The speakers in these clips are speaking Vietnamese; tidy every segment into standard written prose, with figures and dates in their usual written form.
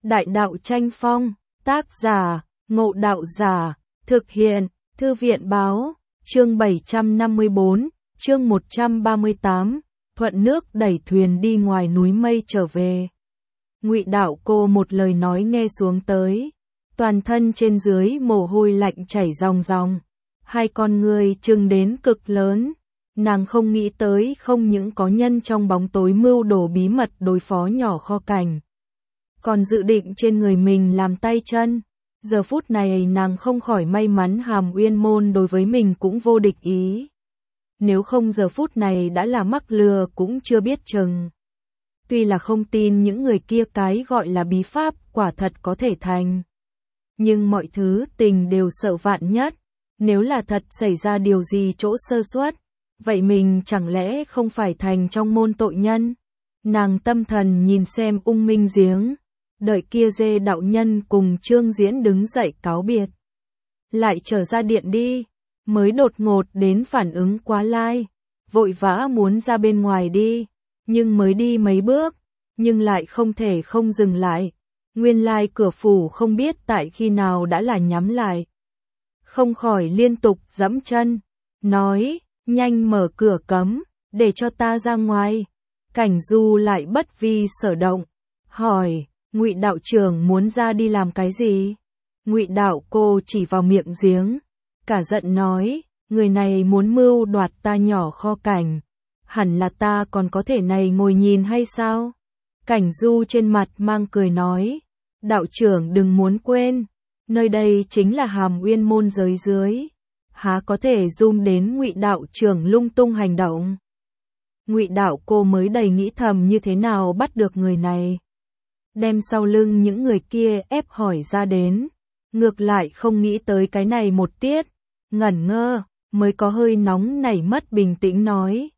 Đại đạo tranh phong, tác giả, Ngộ Đạo Giả, thực hiện, Thư viện báo, chương 754, chương 138, thuận nước đẩy thuyền đi ngoài núi mây trở về. Ngụy Đạo Cô một lời nói nghe xuống tới, toàn thân trên dưới mồ hôi lạnh chảy ròng ròng, hai con người trừng đến cực lớn. Nàng không nghĩ tới không những có nhân trong bóng tối mưu đồ bí mật đối phó nhỏ Kho Cảnh, còn dự định trên người mình làm tay chân. Giờ phút này nàng không khỏi may mắn Hàm Uyên Môn đối với mình cũng vô địch ý. Nếu không giờ phút này đã là mắc lừa cũng chưa biết chừng. Tuy là không tin những người kia cái gọi là bí pháp quả thật có thể thành, nhưng mọi thứ tình đều sợ vạn nhất. Nếu là thật xảy ra điều gì chỗ sơ suất, vậy mình chẳng lẽ không phải thành trong môn tội nhân? Nàng tâm thần nhìn xem Ung Minh Giếng, đợi kia Dê đạo nhân cùng Trương Diễn đứng dậy cáo biệt, lại trở ra điện đi, mới đột ngột đến phản ứng quá lai, vội vã muốn ra bên ngoài đi, nhưng mới đi mấy bước, nhưng lại không thể không dừng lại. Nguyên lai cửa phủ không biết tại khi nào đã là nhắm lại, không khỏi liên tục giẫm chân, nói: nhanh mở cửa cấm, để cho ta ra ngoài. Cảnh Du lại bất vi sở động, hỏi: Ngụy đạo trưởng muốn ra đi làm cái gì? Ngụy Đạo Cô chỉ vào miệng giếng, cả giận nói: người này muốn mưu đoạt ta nhỏ Kho Cảnh, hẳn là ta còn có thể này ngồi nhìn hay sao? Cảnh Du trên mặt mang cười nói: đạo trưởng đừng muốn quên, nơi đây chính là Hàm Uyên Môn giới dưới, há có thể dung đến Ngụy đạo trưởng lung tung hành động. Ngụy Đạo Cô mới đầy nghĩ thầm như thế nào bắt được người này, đem sau lưng những người kia ép hỏi ra đến, ngược lại không nghĩ tới cái này một tiết, ngẩn ngơ, mới có hơi nóng nảy mất bình tĩnh nói: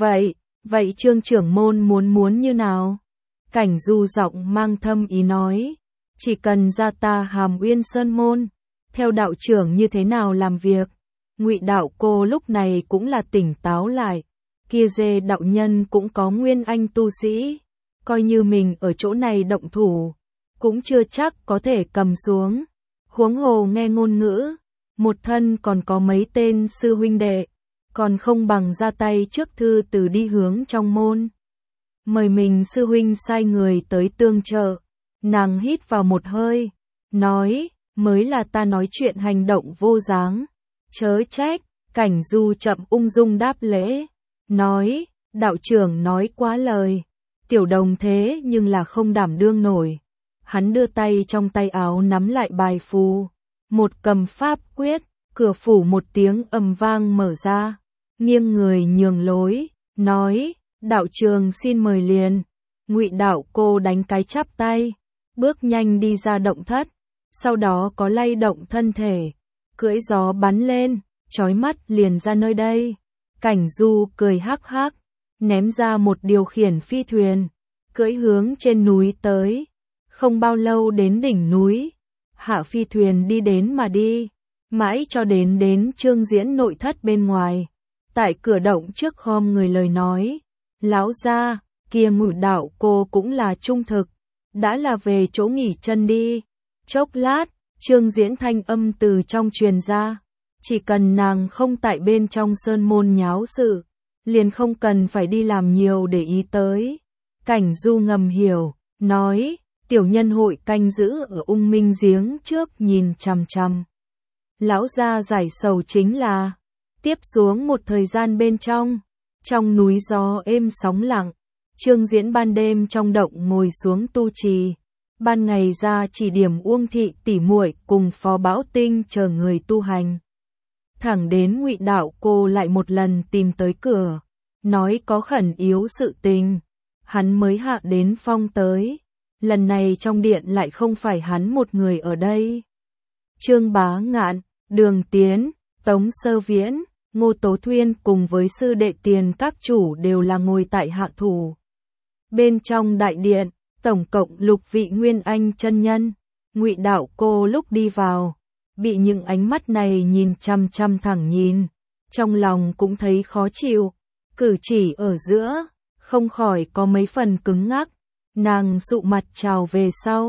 Vậy Trương trưởng môn muốn như nào? Cảnh Du giọng mang thâm ý nói: chỉ cần ra ta Hàm Uyên Sơn môn, theo đạo trưởng như thế nào làm việc. Ngụy Đạo Cô lúc này cũng là tỉnh táo lại, kia Dê đạo nhân cũng có nguyên anh tu sĩ, coi như mình ở chỗ này động thủ, cũng chưa chắc có thể cầm xuống. Huống hồ nghe ngôn ngữ, một thân còn có mấy tên sư huynh đệ, còn không bằng ra tay trước thư từ đi hướng trong môn, mời mình sư huynh sai người tới tương trợ. Nàng hít vào một hơi, nói: mới là ta nói chuyện hành động vô dáng, chớ trách. Cảnh Du chậm ung dung đáp lễ, nói: đạo trưởng nói quá lời, tiểu đồng thế nhưng là không đảm đương nổi. Hắn đưa tay trong tay áo nắm lại bài phù, một cầm pháp quyết, cửa phủ một tiếng ầm vang mở ra, nghiêng người nhường lối, nói: đạo trưởng xin mời liền. Ngụy Đạo Cô đánh cái chắp tay, bước nhanh đi ra động thất, sau đó có lay động thân thể, cưỡi gió bắn lên, chói mắt liền ra nơi đây. Cảnh Du cười hắc hắc, ném ra một điều khiển phi thuyền, cưỡi hướng trên núi tới. Không bao lâu đến đỉnh núi, hạ phi thuyền đi đến mà đi, mãi cho đến Trương Diễn nội thất bên ngoài. Tại cửa động trước khom người lời nói: lão gia, kia Ngụy Đạo Cô cũng là trung thực, đã là về chỗ nghỉ chân đi. Chốc lát, Trương Diễn thanh âm từ trong truyền ra: chỉ cần nàng không tại bên trong sơn môn nháo sự, liền không cần phải đi làm nhiều để ý tới. Cảnh Du ngầm hiểu, nói: tiểu nhân hội canh giữ ở Ung Minh Giếng trước nhìn chằm chằm. Lão gia giải sầu chính là, tiếp xuống một thời gian bên trong núi gió êm sóng lặng, Trương Diễn ban đêm trong động ngồi xuống tu trì, ban ngày ra chỉ điểm Uông thị tỷ muội cùng Phó Bảo Tinh chờ người tu hành. Thẳng đến Ngụy Đạo Cô lại một lần tìm tới cửa, nói có khẩn yếu sự tình, hắn mới hạ đến phong tới. Lần này trong điện lại không phải hắn một người ở đây. Trương Bá Ngạn, Đường Tiến, Tống Sơ Viễn, Ngô Tố Thuyên cùng với sư đệ Tiền các chủ đều là ngồi tại hạ thủ. Bên trong đại điện, tổng cộng 6 vị nguyên anh chân nhân. Ngụy Đạo Cô lúc đi vào, bị những ánh mắt này nhìn chăm chăm thẳng nhìn, trong lòng cũng thấy khó chịu, cử chỉ ở giữa, không khỏi có mấy phần cứng ngắc. Nàng sụ mặt chào về sau,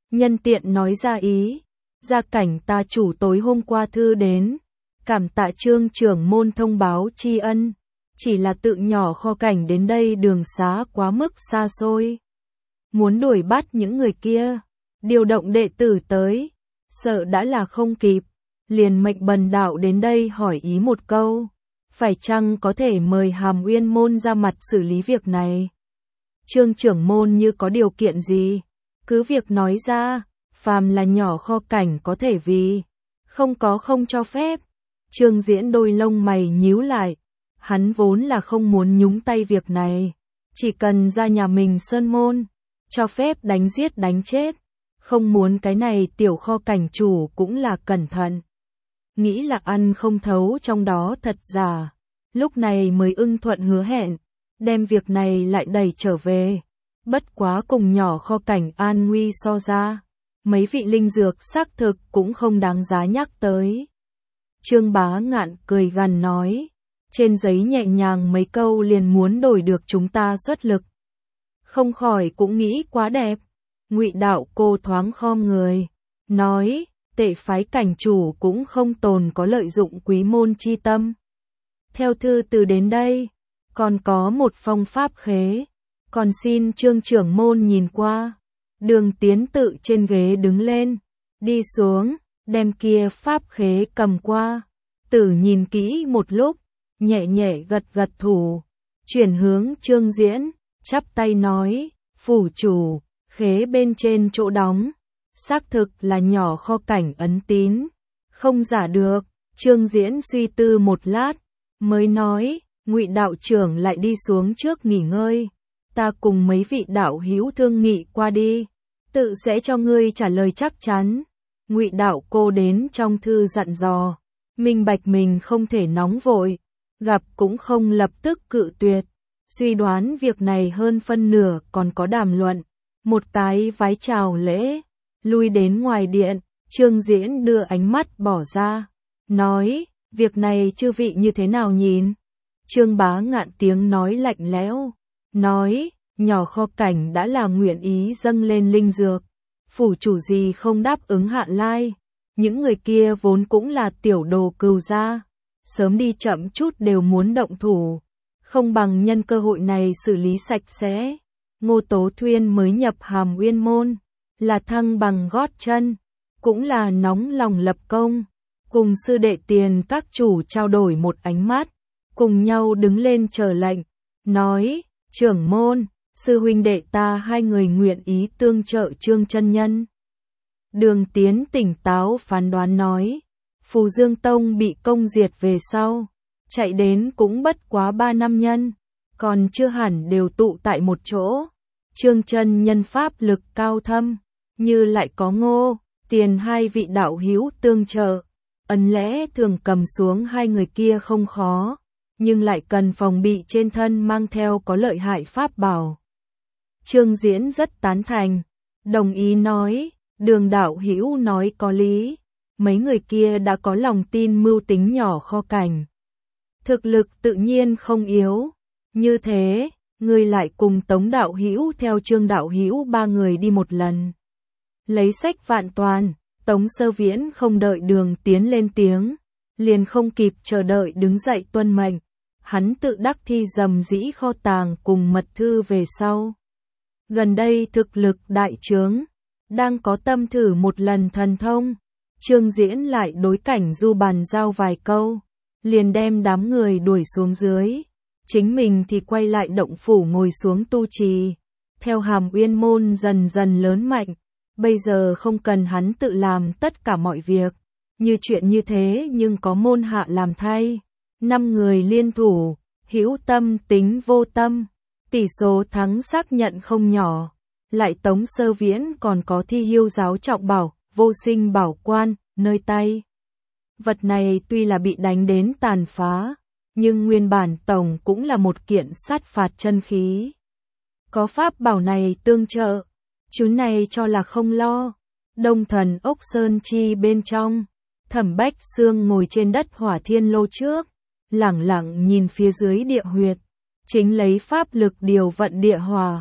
Nhân tiện nói ra ý, gia cảnh ta chủ tối hôm qua thư đến, cảm tạ Trương trưởng môn thông báo tri ân, chỉ là tự nhỏ kho cảnh đến đây đường xá quá mức xa xôi. Muốn đuổi bắt những người kia, điều động đệ tử tới, sợ đã là không kịp, liền mệnh Bần đạo đến đây hỏi ý một câu, phải chăng có thể mời Hàm Uyên môn ra mặt xử lý việc này. Trương trưởng môn như có điều kiện gì, cứ việc nói ra, phàm là nhỏ kho cảnh có thể vì, không cho phép. Trương Diễn đôi lông mày nhíu lại, hắn vốn là không muốn nhúng tay việc này, chỉ cần ra nhà mình sơn môn, cho phép đánh giết đánh chết, không muốn cái này tiểu kho cảnh chủ cũng là cẩn thận. Nghĩ là ăn không thấu trong đó thật giả, lúc này mới ưng thuận hứa hẹn, đem việc này lại đẩy trở về. Bất quá cùng nhỏ kho cảnh an nguy so ra, mấy vị linh dược xác thực cũng không đáng giá nhắc tới. Trương Bá Ngạn cười gằn nói, trên giấy nhẹ nhàng mấy câu liền muốn đổi được chúng ta xuất lực. Không khỏi cũng nghĩ quá đẹp. Ngụy Đạo Cô thoáng khom người, nói, tệ phái cảnh chủ cũng không tồn có lợi dụng quý môn chi tâm. Theo thư từ đến đây, còn có một phong pháp khế, còn xin Trương trưởng môn nhìn qua. Đường Tiến tự trên ghế đứng lên, đi xuống, đem kia pháp khế cầm qua. Tử nhìn kỹ một lúc, nhẹ nhẹ gật gật thủ, chuyển hướng Trương Diễn, chắp tay nói, phủ chủ, khế bên trên chỗ đóng, xác thực là nhỏ kho cảnh ấn tín, không giả được. Trương Diễn suy tư một lát, mới nói, Ngụy đạo trưởng lại đi xuống trước nghỉ ngơi, ta cùng mấy vị đạo hữu thương nghị qua đi, tự sẽ cho ngươi trả lời chắc chắn. Ngụy Đạo Cô đến trong thư dặn dò, minh bạch mình không thể nóng vội, gặp cũng không lập tức cự tuyệt, suy đoán việc này hơn phân nửa còn có đàm luận. Một cái vái chào lễ, lui đến ngoài điện, Trương Diễn đưa ánh mắt bỏ ra, nói, việc này chư vị như thế nào nhìn? Trương Bá Ngạn tiếng nói lạnh lẽo, nói, nhỏ kho cảnh đã là nguyện ý dâng lên linh dược, phủ chủ gì không đáp ứng hạn lai, những người kia vốn cũng là tiểu đồ cừu gia, sớm đi chậm chút đều muốn động thủ, không bằng nhân cơ hội này xử lý sạch sẽ. Ngô Tố Thuyên mới nhập Hàm Uyên môn, là thăng bằng gót chân, cũng là nóng lòng lập công, cùng sư đệ Tiền các chủ trao đổi một ánh mắt, cùng nhau đứng lên chờ lệnh, nói, trưởng môn, sư huynh đệ ta hai người nguyện ý tương trợ Trương chân nhân. Đường Tiến tỉnh táo phán đoán nói, Phù Dương Tông bị công diệt về sau, chạy đến cũng bất quá 3 năm nhân, còn chưa hẳn đều tụ tại một chỗ. Trương chân nhân pháp lực cao thâm, như lại có Ngô, Tiền hai vị đạo hữu tương trợ, ấn lẽ thường cầm xuống hai người kia không khó, nhưng lại cần phòng bị trên thân mang theo có lợi hại pháp bảo. Trương Diễn rất tán thành, đồng ý nói, Đường đạo hữu nói có lý, mấy người kia đã có lòng tin mưu tính nhỏ kho cảnh. Thực lực tự nhiên không yếu, như thế, ngươi lại cùng Tống đạo hữu theo Trương đạo hữu 3 người đi một lần. Lấy sách vạn toàn, Tống Sơ Viễn không đợi Đường Tiến lên tiếng, liền không kịp chờ đợi đứng dậy tuân mệnh, hắn tự đắc thi dầm dĩ kho tàng cùng mật thư về sau. Gần đây thực lực đại trướng, đang có tâm thử một lần thần thông, Trương Diễn lại đối cảnh Du bàn giao vài câu, liền đem đám người đuổi xuống dưới, chính mình thì quay lại động phủ ngồi xuống tu trì, theo Hàm Uyên môn dần dần lớn mạnh, bây giờ không cần hắn tự làm tất cả mọi việc, như chuyện như thế nhưng có môn hạ làm thay, 5 người liên thủ, hữu tâm tính vô tâm, tỷ số thắng xác nhận không nhỏ. Lại Tống Sơ Viễn còn có Thi Hiêu giáo trọng bảo, Vô Sinh bảo quan, nơi tay. Vật này tuy là bị đánh đến tàn phá, nhưng nguyên bản tổng cũng là một kiện sát phạt chân khí. Có pháp bảo này tương trợ, chú này cho là không lo. Đông Thần Ốc Sơn Chi bên trong, Thẩm Bách Xương ngồi trên đất Hỏa Thiên Lô trước, lẳng lặng nhìn phía dưới địa huyệt, chính lấy pháp lực điều vận địa hỏa.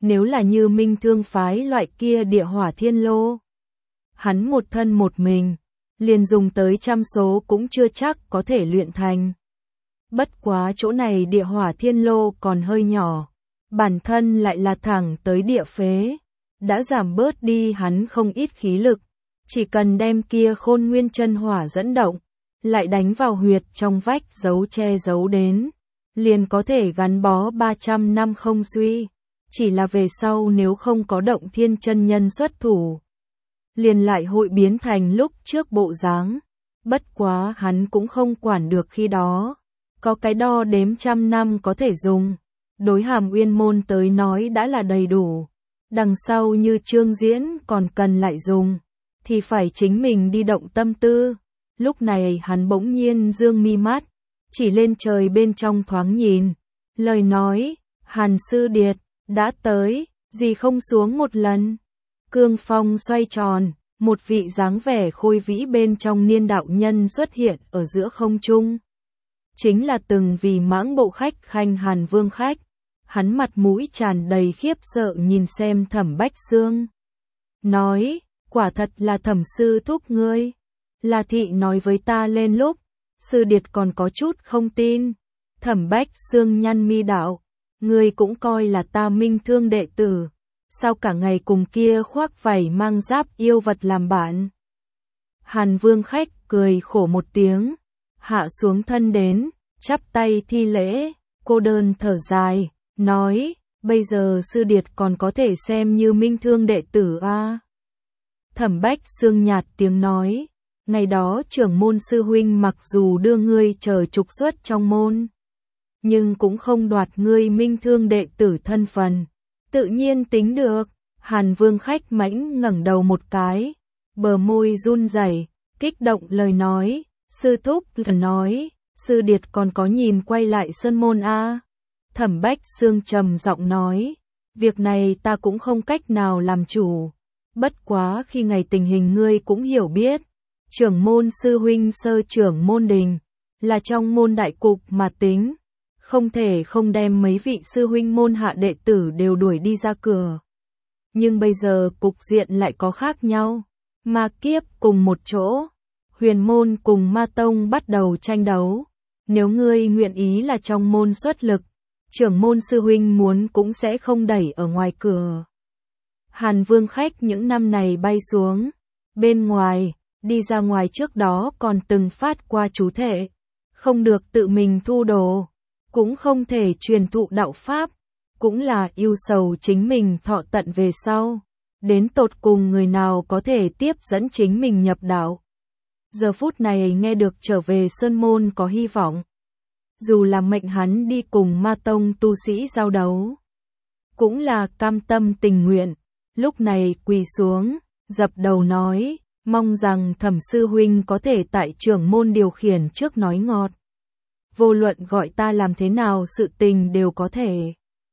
Nếu là như Minh Thương phái loại kia địa hỏa thiên lô, hắn một thân một mình, liền dùng tới trăm số cũng chưa chắc có thể luyện thành. Bất quá chỗ này địa hỏa thiên lô còn hơi nhỏ, bản thân lại là thẳng tới địa phế, đã giảm bớt đi hắn không ít khí lực, chỉ cần đem kia Khôn Nguyên chân hỏa dẫn động, lại đánh vào huyệt trong vách giấu che giấu đến, liền có thể gắn bó 300 năm không suy, chỉ là về sau nếu không có Động Thiên chân nhân xuất thủ, liền lại hội biến thành lúc trước bộ dáng. Bất quá hắn cũng không quản được khi đó, có cái đo đếm trăm năm có thể dùng, đối Hàm Uyên môn tới nói đã là đầy đủ, đằng sau như Trương Diễn còn cần lại dùng, thì phải chính mình đi động tâm tư. Lúc này hắn bỗng nhiên dương mi mắt, chỉ lên trời bên trong thoáng nhìn, lời nói, Hàn Sư Điệt, đã tới, gì không xuống một lần. Cương phong xoay tròn, một vị dáng vẻ khôi vĩ bên trong niên đạo nhân xuất hiện ở giữa không trung. Chính là từng vì mãng bộ khách khanh Hàn Vương khách, hắn mặt mũi tràn đầy khiếp sợ nhìn xem Thẩm Bách Xương. Nói, quả thật là Thẩm sư thúc ngươi. Là thị nói với ta lên lúc, Sư Điệt còn có chút không tin. Thẩm Bách Xương nhăn mi đạo, ngươi cũng coi là ta Minh Thương đệ tử, sao cả ngày cùng kia khoác vảy mang giáp yêu vật làm bạn. Hàn Vương khách cười khổ một tiếng, hạ xuống thân đến, chắp tay thi lễ, cô đơn thở dài, nói, bây giờ Sư Điệt còn có thể xem như Minh Thương đệ tử a. Thẩm Bách Xương nhạt tiếng nói, ngày đó trưởng môn sư huynh mặc dù đưa ngươi chờ trục xuất trong môn, nhưng cũng không đoạt ngươi Minh Thương đệ tử thân phận, tự nhiên tính được. Hàn Vương khách mãnh ngẩng đầu một cái, bờ môi run rẩy, kích động lời nói, sư thúc nói, Sư Điệt còn có nhìn quay lại sơn môn a. Thẩm Bách Xương trầm giọng nói, việc này ta cũng không cách nào làm chủ, bất quá khi ngày tình hình ngươi cũng hiểu biết, trưởng môn sư huynh sơ trưởng môn đình, là trong môn đại cục mà tính, không thể không đem mấy vị sư huynh môn hạ đệ tử đều đuổi đi ra cửa. Nhưng bây giờ cục diện lại có khác nhau, Ma Kiếp cùng một chỗ, Huyền môn cùng Ma tông bắt đầu tranh đấu, nếu ngươi nguyện ý là trong môn xuất lực, trưởng môn sư huynh muốn cũng sẽ không đẩy ở ngoài cửa. Hàn Vương khách những năm này bay xuống, bên ngoài, đi ra ngoài trước đó còn từng phát qua chú thể, không được tự mình thu đồ, cũng không thể truyền thụ đạo pháp, cũng là yêu sầu chính mình thọ tận về sau, đến tột cùng người nào có thể tiếp dẫn chính mình nhập đạo. Giờ phút này nghe được trở về sơn môn có hy vọng, dù là mệnh hắn đi cùng Ma tông tu sĩ giao đấu, cũng là cam tâm tình nguyện. Lúc này quỳ xuống, dập đầu nói, mong rằng Thẩm sư huynh có thể tại trưởng môn điều khiển trước nói ngọt. Vô luận gọi ta làm thế nào sự tình đều có thể.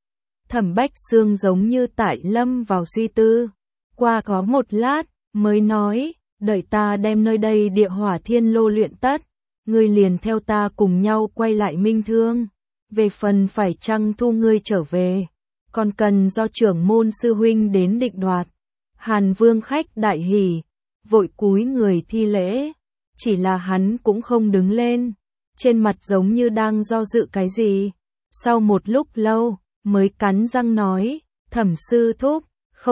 Thẩm Bách Xương giống như tại lâm vào suy tư, qua có một lát, mới nói, đợi ta đem nơi đây địa hỏa thiên lô luyện tất, ngươi liền theo ta cùng nhau quay lại Minh Thương. Về phần phải chăng thu ngươi trở về, còn cần do trưởng môn sư huynh đến định đoạt. Hàn Vương khách đại hỉ, vội cúi người thi lễ, chỉ là hắn cũng không đứng lên, trên mặt giống như đang do dự cái gì. Sau một lúc lâu, mới cắn răng nói, Thẩm sư thúc,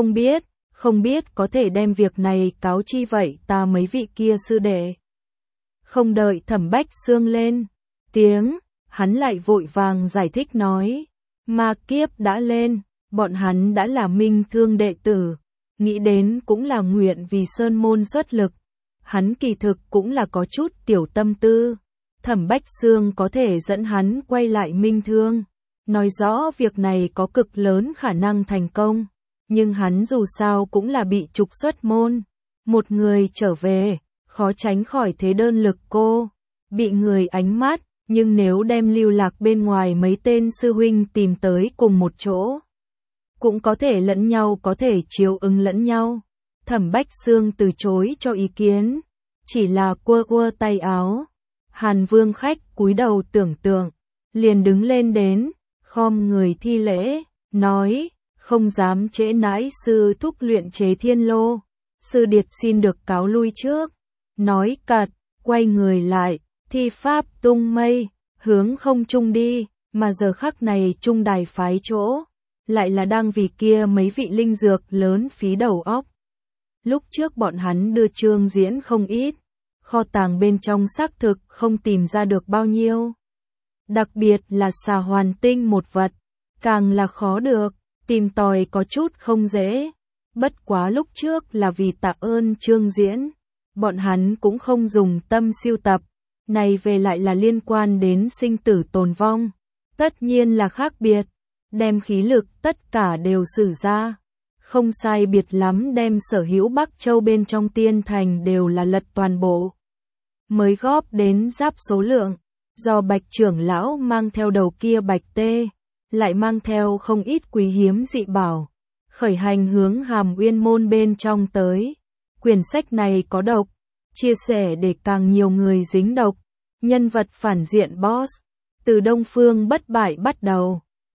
không biết có thể đem việc này cáo chi vậy ta mấy vị kia sư đệ. Không đợi Thẩm Bách Xương lên tiếng, hắn lại vội vàng giải thích nói, Ma Kiếp đã lên, bọn hắn đã là Minh Thương đệ tử, nghĩ đến cũng là nguyện vì sơn môn xuất lực. Hắn kỳ thực cũng là có chút tiểu tâm tư, Thẩm Bách Xương có thể dẫn hắn quay lại Minh Thương, nói rõ việc này có cực lớn khả năng thành công, nhưng hắn dù sao cũng là bị trục xuất môn, một người trở về, khó tránh khỏi thế đơn lực cô, bị người ánh mắt, nhưng nếu đem lưu lạc bên ngoài mấy tên sư huynh tìm tới cùng một chỗ, cũng có thể lẫn nhau có thể chiếu ứng lẫn nhau. Thẩm Bách Xương từ chối cho ý kiến, chỉ là quơ quơ tay áo. Hàn Vương khách cúi đầu tưởng tượng, liền đứng lên đến, khom người thi lễ, nói, không dám trễ nãi sư thúc luyện chế thiên lô. Sư điệt xin được cáo lui trước. Nói cật, quay người lại, thi pháp tung mây, hướng không trung đi, mà giờ khắc này trung đài phái chỗ, lại là đang vì kia mấy vị linh dược lớn phí đầu óc. Lúc trước bọn hắn đưa Trương Diễn không ít, kho tàng bên trong xác thực không tìm ra được bao nhiêu. Đặc biệt là xà hoàn tinh một vật, càng là khó được, tìm tòi có chút không dễ. Bất quá lúc trước là vì tạ ơn Trương Diễn, bọn hắn cũng không dùng tâm siêu tập, này về lại là liên quan đến sinh tử tồn vong, tất nhiên là khác biệt, đem khí lực tất cả đều sử ra, không sai biệt lắm đem sở hữu Bắc Châu bên trong tiên thành đều là lật toàn bộ, mới góp đến giáp số lượng, do Bạch trưởng lão mang theo đầu kia Bạch Tê, lại mang theo không ít quý hiếm dị bảo, khởi hành hướng Hàm Uyên môn bên trong tới. Quyển sách này có độc, chia sẻ để càng nhiều người dính độc. Nhân vật phản diện boss, từ Đông Phương bất bại bắt đầu.